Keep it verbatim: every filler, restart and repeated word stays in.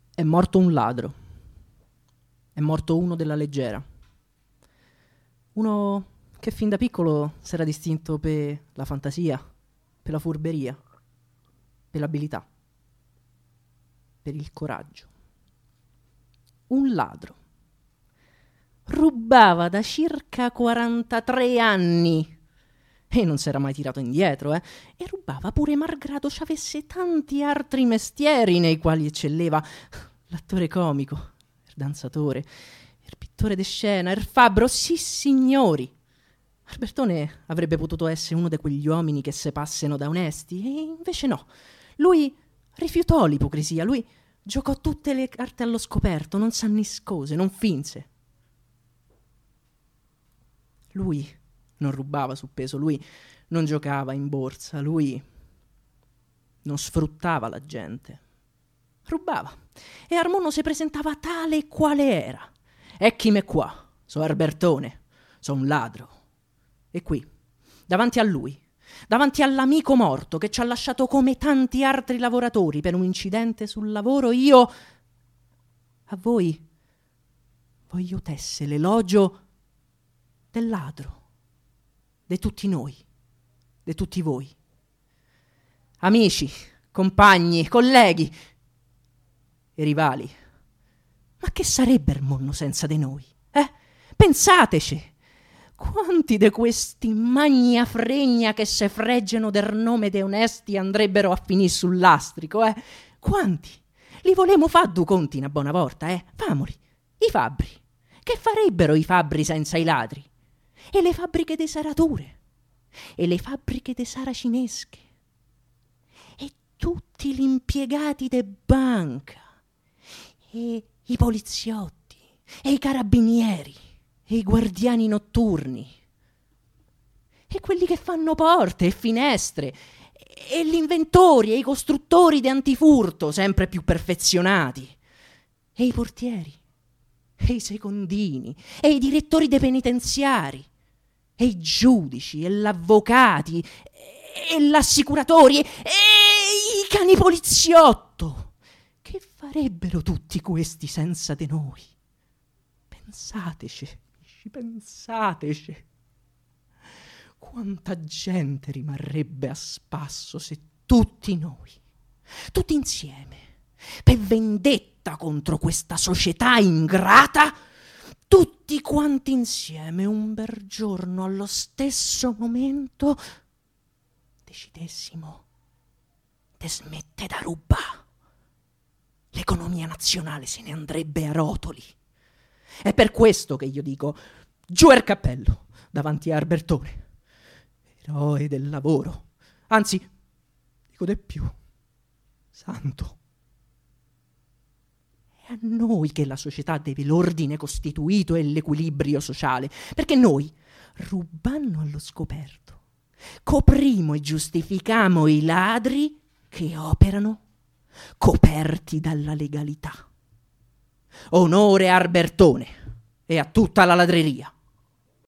È morto un ladro. È morto uno della leggera. Uno che fin da piccolo si era distinto per la fantasia, per la furberia, per l'abilità, per il coraggio. Un ladro. Rubava da circa quarantatré anni e non si era mai tirato indietro, eh? E rubava pure malgrado ci avesse tanti altri mestieri nei quali eccelleva: l'attore comico, il danzatore, il pittore de scena, il fabbro, sì signori. Albertone avrebbe potuto essere uno di quegli uomini che se passano da onesti, e invece no. Lui rifiutò l'ipocrisia, lui giocò tutte le carte allo scoperto, non s'anniscose, non finse. Lui non rubava su peso, lui non giocava in borsa, lui non sfruttava la gente. Rubava. E Armonno si presentava tale quale era. Ecchime qua, so Albertone, so un ladro. E qui, davanti a lui, davanti all'amico morto che ci ha lasciato come tanti altri lavoratori per un incidente sul lavoro, io a voi voglio tesse l'elogio del ladro, di tutti noi, di tutti voi. Amici, compagni, colleghi e rivali, ma che sarebbe il mondo senza di noi? Eh? Pensateci! Quanti di questi magna fregna che se freggiano del nome de onesti andrebbero a finire sul lastrico, eh? Quanti? Li volemo fa due conti una buona volta, eh? Famoli. I fabbri. Che farebbero i fabbri senza i ladri? E le fabbriche de sarature? E le fabbriche de saracinesche? E tutti gli impiegati de banca? E i poliziotti? E i carabinieri? E i guardiani notturni, e quelli che fanno porte e finestre, e gli inventori e i costruttori di antifurto sempre più perfezionati, e i portieri, e i secondini, e i direttori dei penitenziari, e i giudici, e gli avvocati, e gli assicuratori, e, e i cani poliziotto. Che farebbero tutti questi senza di noi? Pensateci. Pensateci, quanta gente rimarrebbe a spasso se tutti noi, tutti insieme, per vendetta contro questa società ingrata, tutti quanti insieme un bel giorno allo stesso momento decidessimo di smettere da rubare. L'economia nazionale se ne andrebbe a rotoli. È per questo che io dico: giù il cappello davanti a Albertone, eroe del lavoro, anzi, dico di più, santo. È a noi che la società deve l'ordine costituito e l'equilibrio sociale, perché noi, rubando allo scoperto, coprimo e giustificamo i ladri che operano coperti dalla legalità. Onore a Albertone e a tutta la ladreria.